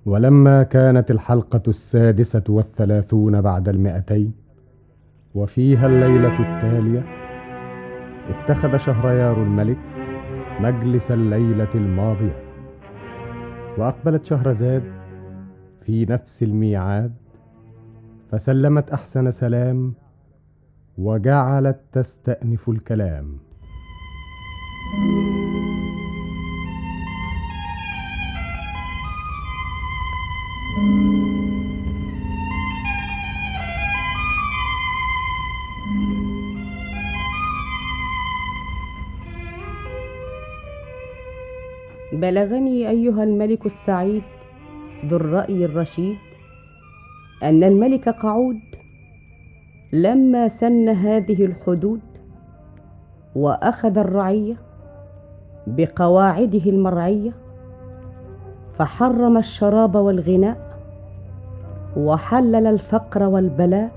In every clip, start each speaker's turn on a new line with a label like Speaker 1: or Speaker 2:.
Speaker 1: ولما كانت الحلقة 36 بعد 200 وفيها الليلة التالية، اتخذ شهريار الملك مجلس الليلة الماضية، وأقبلت شهرزاد في نفس الميعاد، فسلمت أحسن سلام وجعلت تستأنف الكلام.
Speaker 2: بلغني أيها الملك السعيد ذو الرأي الرشيد أن الملك قعود لما سن هذه الحدود وأخذ الرعية بقواعده المرعية، فحرم الشراب والغناء وحلل الفقر والبلاء،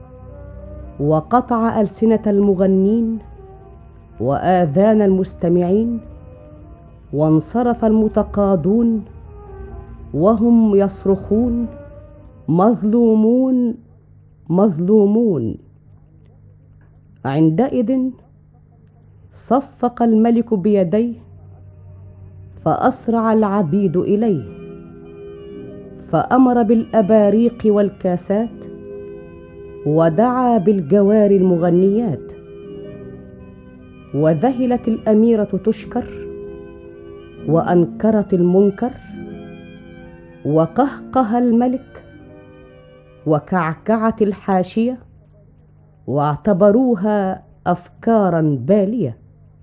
Speaker 2: وقطع ألسنة المغنين وآذان المستمعين، وانصرف المتقاضون وهم يصرخون مظلومون مظلومون. عندئذ صفق الملك بيديه فأسرع العبيد إليه، فأمر بالأباريق والكاسات ودعا بالجواري المغنيات، وذهلت الأميرة تشكر وأنكرت المنكر، وقهقه الملك وكعكعت الحاشية، واعتبروها أفكارا بالية.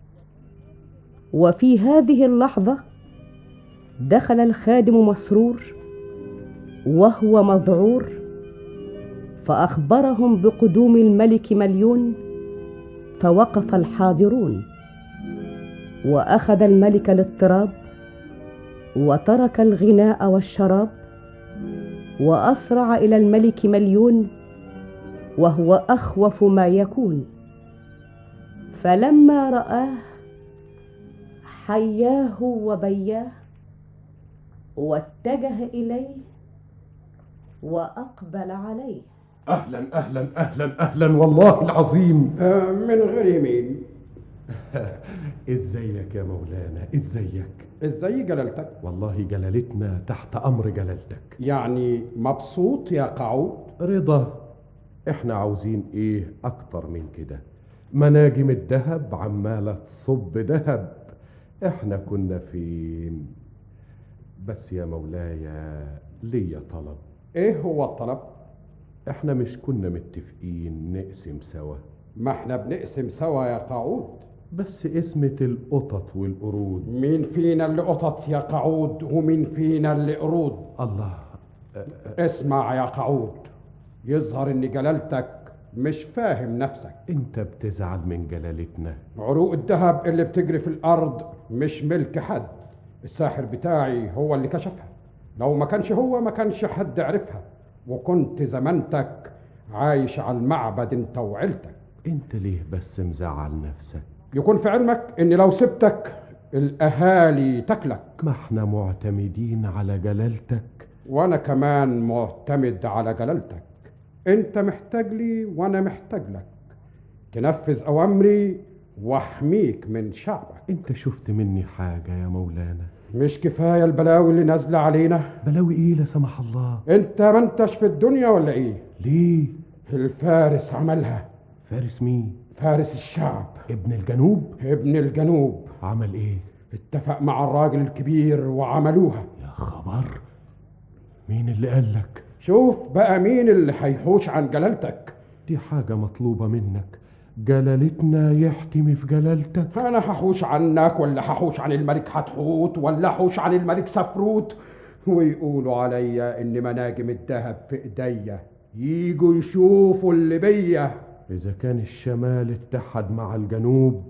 Speaker 2: وفي هذه اللحظة دخل الخادم مسرور وهو مذعور، فأخبرهم بقدوم الملك مليون، فوقف الحاضرون، وأخذ الملك الاضطراب وترك الغناء والشراب، وأسرع إلى الملك مليون وهو أخوف ما يكون. فلما رآه حياه وبياه، واتجه إليه وأقبل عليه.
Speaker 3: أهلا أهلا أهلا أهلا والله العظيم.
Speaker 4: من غير يمين.
Speaker 3: ازيك يا مولانا؟ ازيك؟
Speaker 4: ازاي جلالتك؟
Speaker 3: والله جلالتنا تحت أمر جلالتك.
Speaker 4: يعني مبسوط يا قعود؟
Speaker 3: رضا. احنا عاوزين ايه اكتر من كده؟ مناجم الذهب عمالة تصب ذهب، احنا كنا فين؟ بس يا مولاي ليا طلب.
Speaker 4: ايه هو الطلب؟
Speaker 3: احنا مش كنا متفقين نقسم سوا؟
Speaker 4: ما احنا بنقسم سوا يا قعود،
Speaker 3: بس قسمة القطط والقرود.
Speaker 4: مين فينا اللي قطط يا قعود ومين فينا اللي قرود؟
Speaker 3: الله.
Speaker 4: اسمع يا قعود، يظهر ان جلالتك مش فاهم نفسك.
Speaker 3: انت بتزعل من جلالتنا؟
Speaker 4: عروق الذهب اللي بتجري في الارض مش ملك حد، الساحر بتاعي هو اللي كشفها، لو ما كانش هو ما كانش حد عرفها، وكنت زمانتك عايش على المعبد انت وعيلتك.
Speaker 3: انت ليه بس مزعل نفسك؟
Speaker 4: يكون في علمك ان لو سبتك الاهالي تاكلك.
Speaker 3: ما احنا معتمدين على جلالتك،
Speaker 4: وانا كمان معتمد على جلالتك. انت محتاج لي وانا محتاج لك، تنفذ اوامري واحميك من شعبك.
Speaker 3: انت شفت مني حاجة يا مولانا؟
Speaker 4: مش كفاية البلاوي اللي نازلة علينا؟
Speaker 3: بلاوي ايه لا سمح الله؟
Speaker 4: انت ما انتش في الدنيا ولا ايه؟
Speaker 3: ليه؟
Speaker 4: الفارس عملها.
Speaker 3: فارس مين؟
Speaker 4: فارس الشعب.
Speaker 3: ابن الجنوب؟
Speaker 4: ابن الجنوب.
Speaker 3: عمل ايه؟
Speaker 4: اتفق مع الراجل الكبير وعملوها.
Speaker 3: يا خبر، مين اللي قالك؟
Speaker 4: شوف بقى مين اللي هيحوش عن جلالتك.
Speaker 3: دي حاجة مطلوبة منك، جلالتنا يحتمي في جلالتك.
Speaker 4: انا هحوش عنك ولا هحوش عن الملك حتحوت ولا هحوش عن الملك سفروت، ويقولوا عليا ان مناجم الذهب في ايديا، ييجوا يشوفوا اللي بيا.
Speaker 3: اذا كان الشمال اتحد مع الجنوب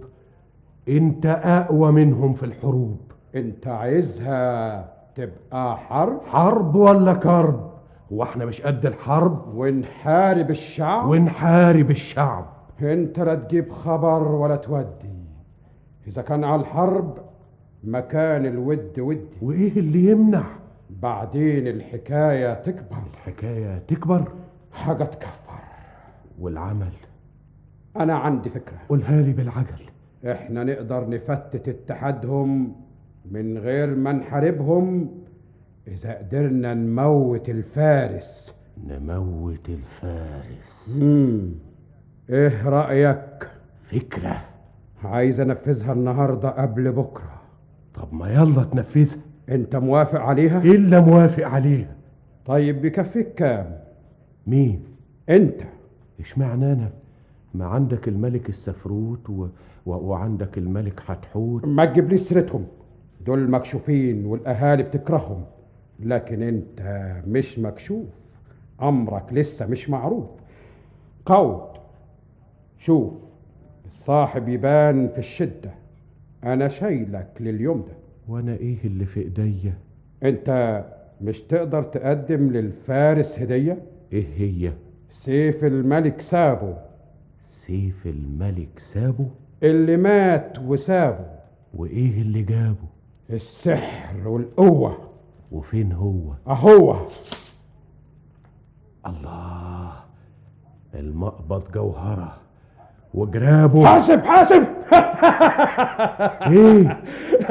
Speaker 3: انت اقوى منهم في الحروب.
Speaker 4: انت عايزها تبقى حرب؟
Speaker 3: حرب ولا كرب؟ هو احنا مش قد الحرب؟
Speaker 4: ونحارب الشعب.
Speaker 3: ونحارب الشعب.
Speaker 4: انت لا تجيب خبر ولا تودي. اذا كان على الحرب مكان الود ودي.
Speaker 3: وايه اللي يمنع؟
Speaker 4: بعدين الحكاية تكبر.
Speaker 3: الحكاية تكبر؟
Speaker 4: حاجة تكفر.
Speaker 3: والعمل؟
Speaker 4: أنا عندي فكرة.
Speaker 3: قولها لي بالعجل.
Speaker 4: إحنا نقدر نفتت اتحادهم من غير ما نحاربهم إذا قدرنا نموت الفارس.
Speaker 3: نموت الفارس؟
Speaker 4: إيه رأيك؟
Speaker 3: فكرة
Speaker 4: عايز أنفذها النهاردة قبل بكرة.
Speaker 3: طب ما يلا تنفذها.
Speaker 4: أنت موافق عليها؟
Speaker 3: إلا موافق عليها.
Speaker 4: طيب بيكفيك كام؟
Speaker 3: مين؟
Speaker 4: أنت.
Speaker 3: اشمعنى أنا؟ ما عندك الملك السفروت وعندك الملك حتحوت.
Speaker 4: ما تجيبليش سيرتهم، دول مكشوفين والأهالي بتكرههم، لكن أنت مش مكشوف، أمرك لسه مش معروف. قود، شوف الصاحب يبان في الشدة، أنا شايلك لليوم ده.
Speaker 3: وأنا إيه اللي في إيديا؟
Speaker 4: أنت مش تقدر تقدم للفارس هدية؟
Speaker 3: إيه هي؟
Speaker 4: سيف الملك سابه.
Speaker 3: سيف الملك سابه؟
Speaker 4: اللي مات وسابه.
Speaker 3: وإيه اللي جابه؟
Speaker 4: السحر والقوة.
Speaker 3: وفين هو؟
Speaker 4: أهو.
Speaker 3: الله، المقبض جوهرة وجرابه.
Speaker 4: حاسب حاسب.
Speaker 3: ايه؟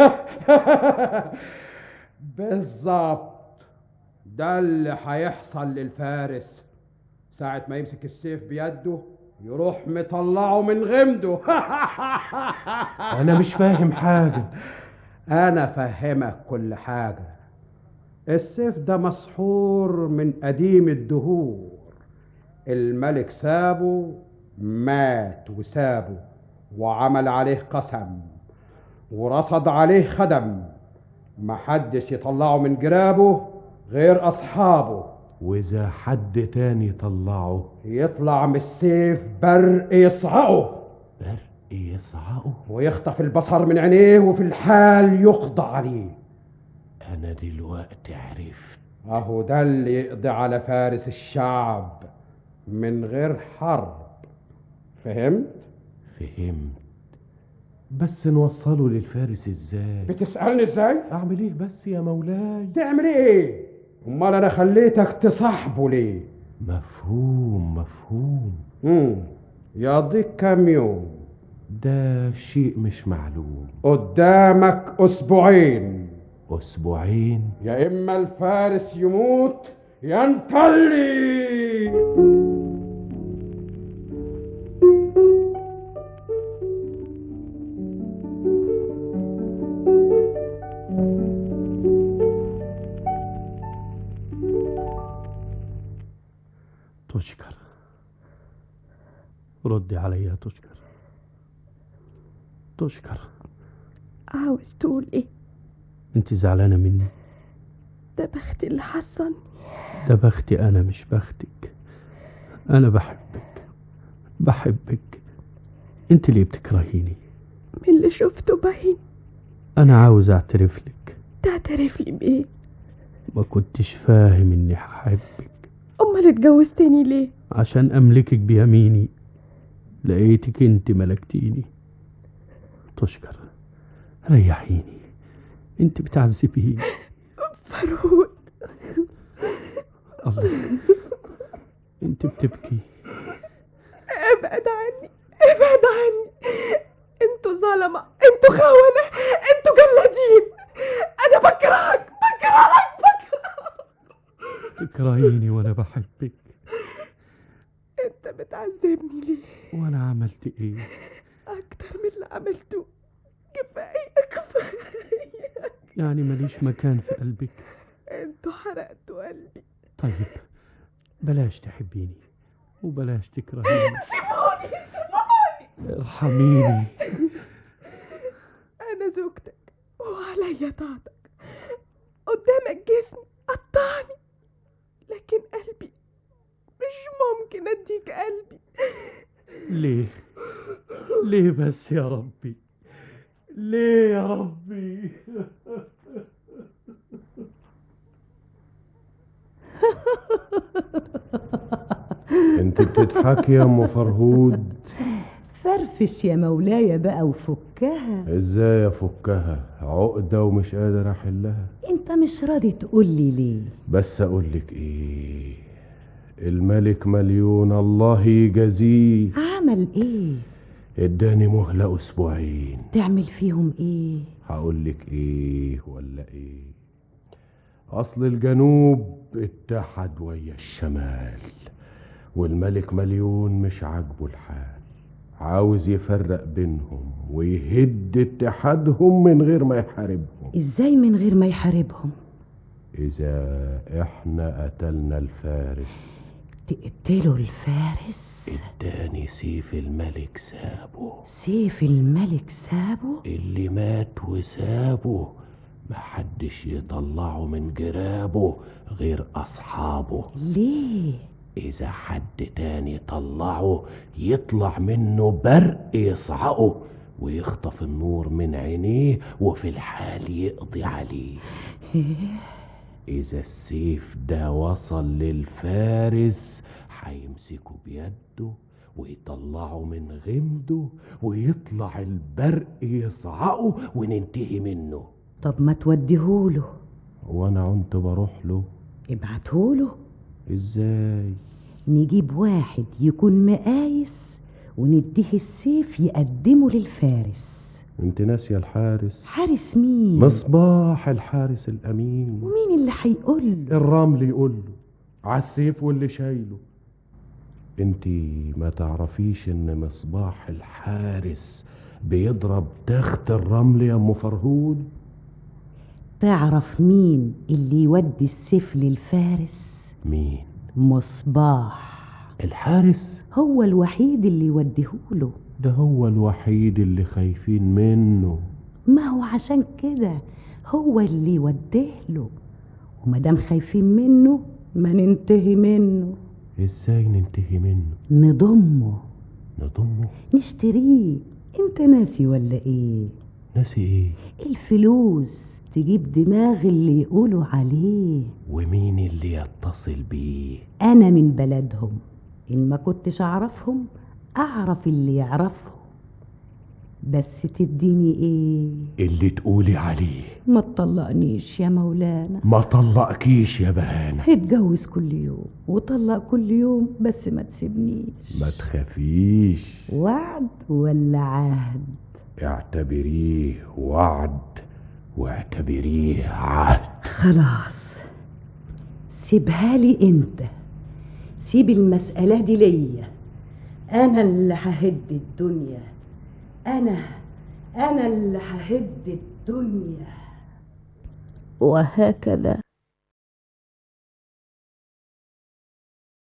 Speaker 4: بالظبط ده اللي هيحصل للفارس ساعة ما يمسك السيف بيده، يروح مطلعه من غمده.
Speaker 3: انا مش فاهم حاجة.
Speaker 4: انا فهمك كل حاجة. السيف ده مسحور من قديم الدهور. الملك سابه، مات وسابه، وعمل عليه قسم ورصد عليه خدم، محدش يطلعه من جرابه غير أصحابه.
Speaker 3: وإذا حد تاني طلعه
Speaker 4: يطلع من السيف برق يصعقه.
Speaker 3: برق يصعقه؟
Speaker 4: ويخطف البصر من عينيه وفي الحال يقضى عليه.
Speaker 3: أنا دلوقتي عرفت.
Speaker 4: أهو ده اللي يقضي على فارس الشعب من غير حرب. فهمت؟
Speaker 3: فهمت. بس نوصله للفارس ازاي؟
Speaker 4: بتسألني ازاي؟
Speaker 3: اعمل ايه بس يا مولاي؟
Speaker 4: تعمل ايه؟ امال انا خليتك تصاحبه ليه؟
Speaker 3: مفهوم مفهوم.
Speaker 4: يقضيك كام يوم؟
Speaker 3: ده شيء مش معلوم.
Speaker 4: قدامك اسبوعين.
Speaker 3: اسبوعين؟
Speaker 4: يا اما الفارس يموت يا انتلي.
Speaker 5: تشكر، ردي علي يا تشكر. تشكر،
Speaker 2: عاوز تقول ايه؟
Speaker 5: انت زعلانة مني؟
Speaker 2: ده بختي اللي حصني.
Speaker 5: ده بختي انا مش بختك. انا بحبك. انت اللي بتكرهيني.
Speaker 2: من اللي شفته باين.
Speaker 5: انا عاوز اعترف لك.
Speaker 2: تعترف لي بايه؟
Speaker 5: ما كنتش فاهم اني هحبك.
Speaker 2: امال اتجوزتني ليه؟
Speaker 5: عشان املكك بيميني. لقيتك انت ملكتيني. تشكر، ريحيني، انت بتعذبيني.
Speaker 2: فرود.
Speaker 5: الله، انت بتبكي.
Speaker 2: ابعد عني، ابعد عني. انتوا ظلمة، انتوا خونة، انتوا جلادين. انا بكرهك.
Speaker 5: تكرهيني وانا بحبك.
Speaker 2: انت بتعذبني ليه؟
Speaker 5: وانا عملت ايه؟
Speaker 2: اكتر من اللي عملته. كفاية.
Speaker 5: يعني ماليش مكان في قلبك؟
Speaker 2: انتوا حرقتوا قلبي.
Speaker 5: طيب بلاش تحبيني وبلاش تكرهيني.
Speaker 2: سيبوني.
Speaker 5: ارحميني.
Speaker 2: انا زوجتك وعليا طاعتك. قدامك جسمي قطعني، لكن قلبي مش ممكن اديك قلبي.
Speaker 5: ليه بس يا ربي؟ ليه يا ربي؟
Speaker 3: انت بتضحكي يا ام فرهود؟
Speaker 6: فرفش يا مولاي بقى وفكها.
Speaker 3: ازاي افكها؟ عقدة ومش قادر احلها.
Speaker 6: انت مش راضي تقولي ليه؟
Speaker 3: بس اقولك ايه، الملك مليون الله يجازيه
Speaker 6: عمل ايه؟
Speaker 3: اداني مهلة اسبوعين.
Speaker 6: تعمل فيهم ايه؟
Speaker 3: هقولك ايه ولا ايه؟ اصل الجنوب اتحد ويا الشمال، والملك مليون مش عاجبه الحال، عاوز يفرق بينهم ويهد اتحادهم من غير ما يحاربهم.
Speaker 6: ازاي من غير ما يحاربهم؟
Speaker 3: اذا احنا قتلنا الفارس.
Speaker 6: تقتلوا الفارس؟
Speaker 3: اداني سيف الملك سابه.
Speaker 6: سيف الملك سابه؟
Speaker 3: اللي مات وسابه محدش يطلعه من جرابه غير اصحابه.
Speaker 6: ليه؟
Speaker 3: اذا حد تاني طلعه يطلع منه برق يصعقه ويخطف النور من عينيه وفي الحال يقضي عليه. اذا السيف ده وصل للفارس هيمسكه بيده ويطلعه من غمده ويطلع البرق يصعقه وننتهي منه.
Speaker 6: طب ما توديهوله.
Speaker 3: وانا كنت بروح له.
Speaker 6: ابعتهوله.
Speaker 3: ازاي؟
Speaker 6: نجيب واحد يكون مقايس ونديه السيف يقدمه للفارس.
Speaker 3: انت ناسيه الحارس؟
Speaker 6: حارس مين؟
Speaker 3: مصباح الحارس الامين.
Speaker 6: ومين اللي هيقول له؟
Speaker 3: الرمل يقول له على السيف واللي شايله. انت ما تعرفيش ان مصباح الحارس بيضرب تخت الرمل يا ام فرهود؟
Speaker 6: تعرف مين اللي يودي السيف للفارس؟
Speaker 3: مين؟
Speaker 6: مصباح
Speaker 3: الحارس
Speaker 6: هو الوحيد اللي يوديهوله.
Speaker 3: ده هو الوحيد اللي خايفين منه.
Speaker 6: ما هو عشان كده هو اللي يوديهله، ومادام خايفين منه ما ننتهي منه.
Speaker 3: ازاي ننتهي منه؟
Speaker 6: نضمه.
Speaker 3: نضمه؟
Speaker 6: نشتريه. انت ناسي ولا ايه؟
Speaker 3: ناسي ايه؟
Speaker 6: الفلوس تجيب دماغ اللي يقولوا عليه.
Speaker 3: ومين اللي يتصل بيه؟
Speaker 6: انا من بلدهم، ان ما كنتش اعرفهم اعرف اللي يعرفهم. بس تديني ايه؟
Speaker 3: اللي تقولي عليه.
Speaker 6: ما تطلقنيش يا مولانا.
Speaker 3: ما طلقكيش يا بهانة.
Speaker 6: اتجوز كل يوم وطلق كل يوم، بس ما تسيبنيش.
Speaker 3: ما تخافيش.
Speaker 6: وعد ولا عهد؟
Speaker 3: اعتبريه وعد واعتبريه عهد.
Speaker 6: خلاص سيبها لي انت، سيب المسألة دي ليا. انا اللي ههد الدنيا، انا اللي ههد الدنيا. وهكذا